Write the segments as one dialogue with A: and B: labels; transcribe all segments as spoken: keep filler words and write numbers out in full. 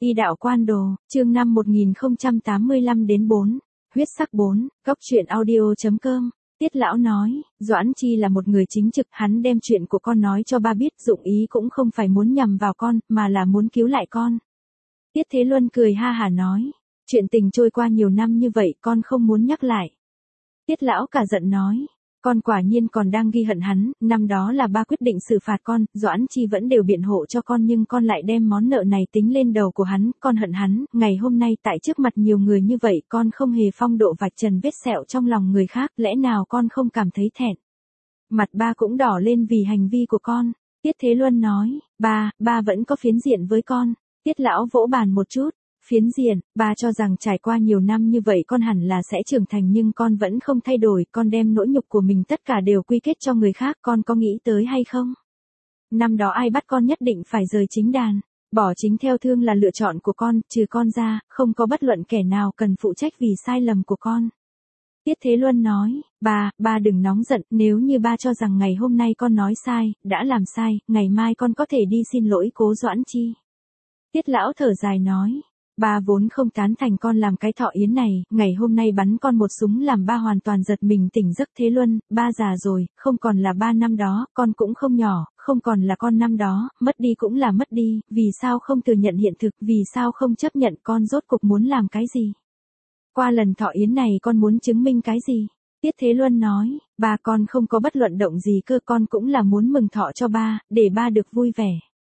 A: Y đạo quan đồ, chương năm một nghìn không trăm tám mươi lăm đến bốn, huyết sắc bốn, góc truyện audio chấm com. Tiết lão nói, Doãn Chi là một người chính trực, hắn đem chuyện của con nói cho ba biết, dụng ý cũng không phải muốn nhằm vào con, mà là muốn cứu lại con. Tiết Thế Luân cười ha hả nói, chuyện tình trôi qua nhiều năm như vậy con không muốn nhắc lại. Tiết lão cả giận nói, con quả nhiên còn đang ghi hận hắn, năm đó là ba quyết định xử phạt con, Doãn Chi vẫn đều biện hộ cho con nhưng con lại đem món nợ này tính lên đầu của hắn, con hận hắn, ngày hôm nay tại trước mặt nhiều người như vậy con không hề phong độ vạch trần vết sẹo trong lòng người khác, lẽ nào con không cảm thấy thẹn. Mặt ba cũng đỏ lên vì hành vi của con. Tiết Thế Luân nói, ba, ba vẫn có phiến diện với con. Tiết lão vỗ bàn một chút. Phiến diện, ba cho rằng trải qua nhiều năm như vậy con hẳn là sẽ trưởng thành nhưng con vẫn không thay đổi, con đem nỗi nhục của mình tất cả đều quy kết cho người khác, con có nghĩ tới hay không? Năm đó ai bắt con nhất định phải rời chính đàn, bỏ chính theo thương là lựa chọn của con, trừ con ra, không có bất luận kẻ nào cần phụ trách vì sai lầm của con. Tiết Thế Luân nói, ba, ba đừng nóng giận, nếu như ba cho rằng ngày hôm nay con nói sai, đã làm sai, ngày mai con có thể đi xin lỗi cố Doãn Chi. Tiết lão thở dài nói, ba vốn không tán thành con làm cái thọ yến này, ngày hôm nay bắn con một súng làm ba hoàn toàn giật mình tỉnh giấc. Thế Luân, ba già rồi, không còn là ba năm đó, con cũng không nhỏ, không còn là con năm đó, mất đi cũng là mất đi, vì sao không thừa nhận hiện thực, vì sao không chấp nhận con rốt cuộc muốn làm cái gì? Qua lần thọ yến này con muốn chứng minh cái gì? Tiết Thế Luân nói, ba con không có bất luận động gì cơ, con cũng là muốn mừng thọ cho ba, để ba được vui vẻ.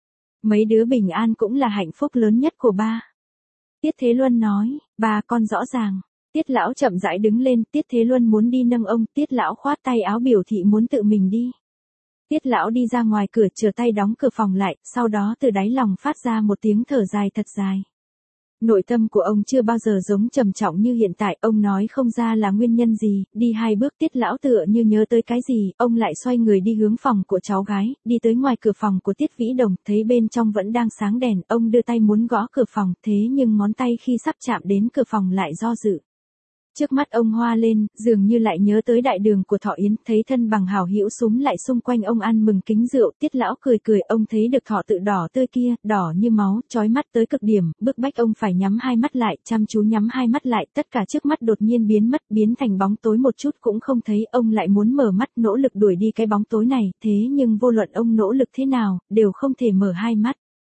A: Mấy đứa bình an cũng là hạnh phúc lớn nhất của ba. Tiết Thế Luân nói, ba con rõ ràng. Tiết lão chậm rãi đứng lên, Tiết Thế Luân muốn đi nâng ông, Tiết lão khoát tay áo biểu thị muốn tự mình đi. Tiết lão đi ra ngoài cửa, chờ tay đóng cửa phòng lại, sau đó từ đáy lòng phát ra một tiếng thở dài thật dài. Nội tâm của ông chưa bao giờ giống trầm trọng như hiện tại, ông nói không ra là nguyên nhân gì, đi hai bước Tiết lão tựa như nhớ tới cái gì, ông lại xoay người đi hướng phòng của cháu gái, đi tới ngoài cửa phòng của Tiết Vĩ Đồng, thấy bên trong vẫn đang sáng đèn, ông đưa tay muốn gõ cửa phòng, thế nhưng ngón tay khi sắp chạm đến cửa phòng lại do dự. Trước mắt ông hoa lên, dường như lại nhớ tới đại đường của thọ yến, thấy thân bằng hảo hữu súm lại xung quanh ông ăn mừng kính rượu, Tiết lão cười cười, ông thấy được thọ tự đỏ tươi kia, đỏ như máu, chói mắt tới cực điểm, bức bách ông phải nhắm hai mắt lại, chăm chú nhắm hai mắt lại, tất cả trước mắt đột nhiên biến mất, biến thành bóng tối một chút cũng không thấy, ông lại muốn mở mắt nỗ lực đuổi đi cái bóng tối này, thế nhưng vô luận ông nỗ lực thế nào, đều không thể mở hai mắt.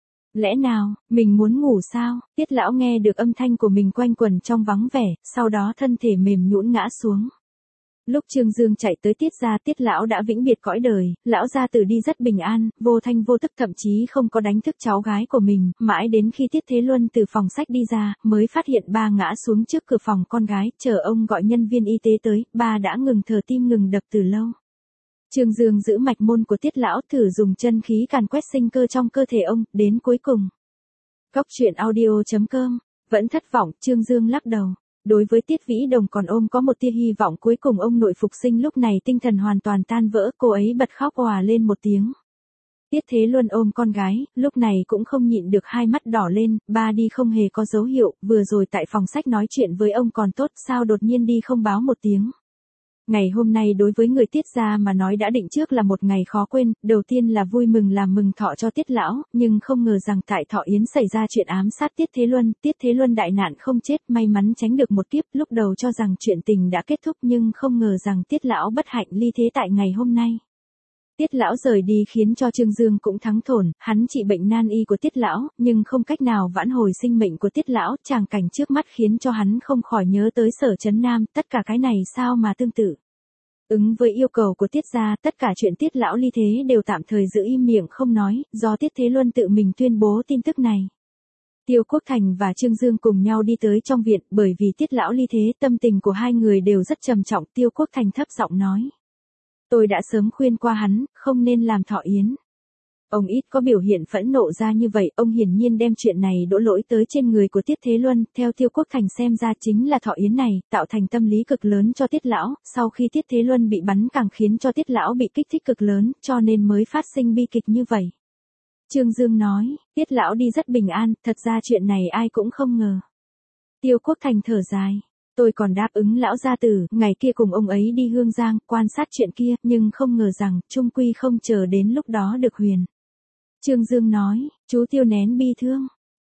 A: Lẽ nào, mình muốn ngủ sao? Tiết lão nghe được âm thanh của mình quanh quẩn trong vắng vẻ, sau đó thân thể mềm nhũn ngã xuống. Lúc Trương Dương chạy tới Tiết gia, Tiết lão đã vĩnh biệt cõi đời, lão gia tử đi rất bình an, vô thanh vô tức, thậm chí không có đánh thức cháu gái của mình, mãi đến khi Tiết Thế Luân từ phòng sách đi ra, mới phát hiện ba ngã xuống trước cửa phòng con gái, chờ ông gọi nhân viên y tế tới, ba đã ngừng thở, tim ngừng đập từ lâu. Trương Dương giữ mạch môn của Tiết lão, thử dùng chân khí càn quét sinh cơ trong cơ thể ông, đến cuối cùng. Góc truyện audio chấm com, vẫn thất vọng, Trương Dương lắc đầu. Đối với Tiết Vĩ Đồng còn ôm có một tia hy vọng, cuối cùng ông nội phục sinh lúc này tinh thần hoàn toàn tan vỡ, cô ấy bật khóc òa lên một tiếng. Tiết Thế Luân ôm con gái, lúc này cũng không nhịn được hai mắt đỏ lên, ba đi không hề có dấu hiệu, vừa rồi tại phòng sách nói chuyện với ông còn tốt, sao đột nhiên đi không báo một tiếng. Ngày hôm nay đối với người Tiết gia mà nói đã định trước là một ngày khó quên, đầu tiên là vui mừng làm mừng thọ cho Tiết lão, nhưng không ngờ rằng tại thọ yến xảy ra chuyện ám sát Tiết Thế Luân, Tiết Thế Luân đại nạn không chết, may mắn tránh được một kiếp, lúc đầu cho rằng chuyện tình đã kết thúc nhưng không ngờ rằng Tiết lão bất hạnh ly thế tại ngày hôm nay. Tiết lão rời đi khiến cho Trương Dương cũng thắng thổn, hắn trị bệnh nan y của Tiết lão, nhưng không cách nào vãn hồi sinh mệnh của Tiết lão, tràng cảnh trước mắt khiến cho hắn không khỏi nhớ tới Sở Trấn Nam, tất cả cái này sao mà tương tự. Ứng với yêu cầu của Tiết gia, tất cả chuyện Tiết lão ly thế đều tạm thời giữ im miệng không nói, do Tiết Thế Luân tự mình tuyên bố tin tức này. Tiêu Quốc Thành và Trương Dương cùng nhau đi tới trong viện, bởi vì Tiết lão ly thế, tâm tình của hai người đều rất trầm trọng, Tiêu Quốc Thành thấp giọng nói. Tôi đã sớm khuyên qua hắn, không nên làm thọ yến. Ông ít có biểu hiện phẫn nộ ra như vậy, ông hiển nhiên đem chuyện này đổ lỗi tới trên người của Tiết Thế Luân, theo Tiêu Quốc Thành xem ra chính là thọ yến này, tạo thành tâm lý cực lớn cho Tiết lão, sau khi Tiết Thế Luân bị bắn càng khiến cho Tiết lão bị kích thích cực lớn, cho nên mới phát sinh bi kịch như vậy. Trương Dương nói, Tiết lão đi rất bình an, thật ra chuyện này ai cũng không ngờ. Tiêu Quốc Thành thở dài. Tôi còn đáp ứng lão gia tử, ngày kia cùng ông ấy đi Hương Giang, quan sát chuyện kia, nhưng không ngờ rằng, chung quy không chờ đến lúc đó được huyền. Trương Dương nói, chú Tiêu nén bi thương.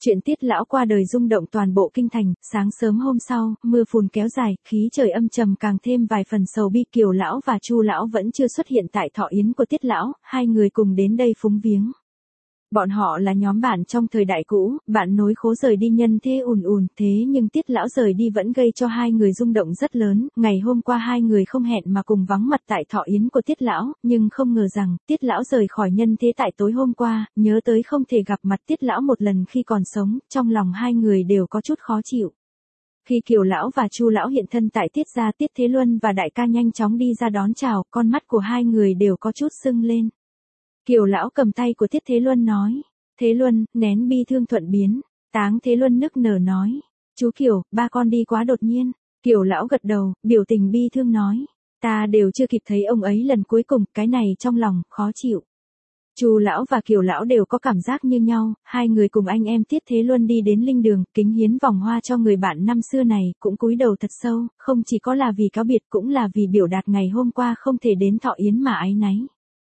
A: Chuyện Tiết lão qua đời rung động toàn bộ kinh thành, sáng sớm hôm sau, mưa phùn kéo dài, khí trời âm trầm càng thêm vài phần sầu bi. Kiều lão và Chu lão vẫn chưa xuất hiện tại thọ yến của Tiết lão, hai người cùng đến đây phúng viếng. Bọn họ là nhóm bạn trong thời đại cũ, bạn nối khố rời đi nhân thế ùn ùn, thế nhưng Tiết lão rời đi vẫn gây cho hai người rung động rất lớn. Ngày hôm qua hai người không hẹn mà cùng vắng mặt tại thọ yến của Tiết lão, nhưng không ngờ rằng Tiết lão rời khỏi nhân thế tại tối hôm qua, nhớ tới không thể gặp mặt Tiết lão một lần khi còn sống, trong lòng hai người đều có chút khó chịu. Khi Kiều lão và Chu lão hiện thân tại Tiết gia, Tiết Thế Luân và đại ca nhanh chóng đi ra đón chào, con mắt của hai người đều có chút sưng lên. Kiều lão cầm tay của Tiết Thế Luân nói, Thế Luân, nén bi thương thuận biến. Táng Thế Luân nức nở nói, chú Kiều, ba con đi quá đột nhiên. Kiều lão gật đầu, biểu tình bi thương nói, ta đều chưa kịp thấy ông ấy lần cuối cùng, cái này trong lòng, khó chịu. Chu lão và Kiều lão đều có cảm giác như nhau, hai người cùng anh em Tiết Thế Luân đi đến linh đường, kính hiến vòng hoa cho người bạn năm xưa này, cũng cúi đầu thật sâu, không chỉ có là vì cáo biệt cũng là vì biểu đạt ngày hôm qua không thể đến thọ yến mà áy náy.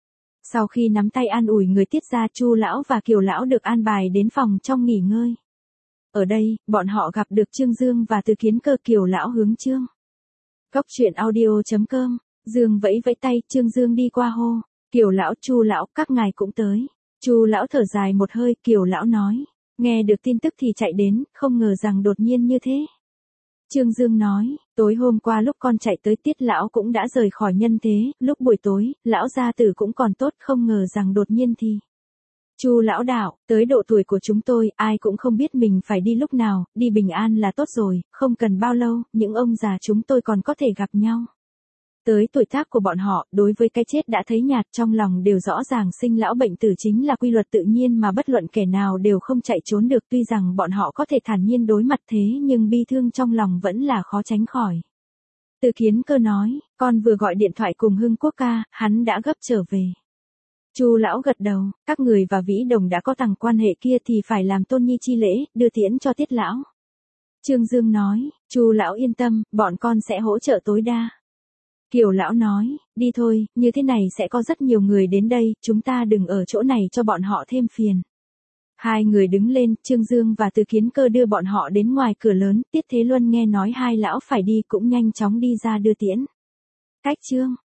A: Sau khi nắm tay an ủi người Tiết gia, Chu lão và Kiều lão được an bài đến phòng trong nghỉ ngơi. Ở đây, bọn họ gặp được Trương Dương và Từ Kiến Cơ. Kiều lão hướng Trương. Góc truyện audio chấm com. Dương vẫy vẫy tay, Trương Dương đi qua hô, Kiều lão, Chu lão, các ngài cũng tới. Chu lão thở dài một hơi, Kiều lão nói, nghe được tin tức thì chạy đến, không ngờ rằng đột nhiên như thế. Trương Dương nói, tối hôm qua lúc con chạy tới Tiết lão cũng đã rời khỏi nhân thế, lúc buổi tối, lão gia tử cũng còn tốt, không ngờ rằng đột nhiên thì. Chu lão đạo, tới độ tuổi của chúng tôi, ai cũng không biết mình phải đi lúc nào, đi bình an là tốt rồi, không cần bao lâu, những ông già chúng tôi còn có thể gặp nhau. Tới tuổi tác của bọn họ, đối với cái chết đã thấy nhạt, trong lòng đều rõ ràng sinh lão bệnh tử chính là quy luật tự nhiên mà bất luận kẻ nào đều không chạy trốn được. Tuy rằng bọn họ có thể thản nhiên đối mặt thế nhưng bi thương trong lòng vẫn là khó tránh khỏi. Từ Kiến Cơ nói, con vừa gọi điện thoại cùng Hưng Quốc ca, hắn đã gấp trở về. Chu lão gật đầu, các người và Vĩ Đồng đã có tầng quan hệ kia thì phải làm tôn nhi chi lễ, đưa tiễn cho Tiết lão. Trương Dương nói, Chu lão yên tâm, bọn con sẽ hỗ trợ tối đa. Kiều lão nói, đi thôi, như thế này sẽ có rất nhiều người đến đây, chúng ta đừng ở chỗ này cho bọn họ thêm phiền. Hai người đứng lên, Trương Dương và Từ Kiến Cơ đưa bọn họ đến ngoài cửa lớn, Tiết Thế Luân nghe nói hai lão phải đi cũng nhanh chóng đi ra đưa tiễn. Cách Trương.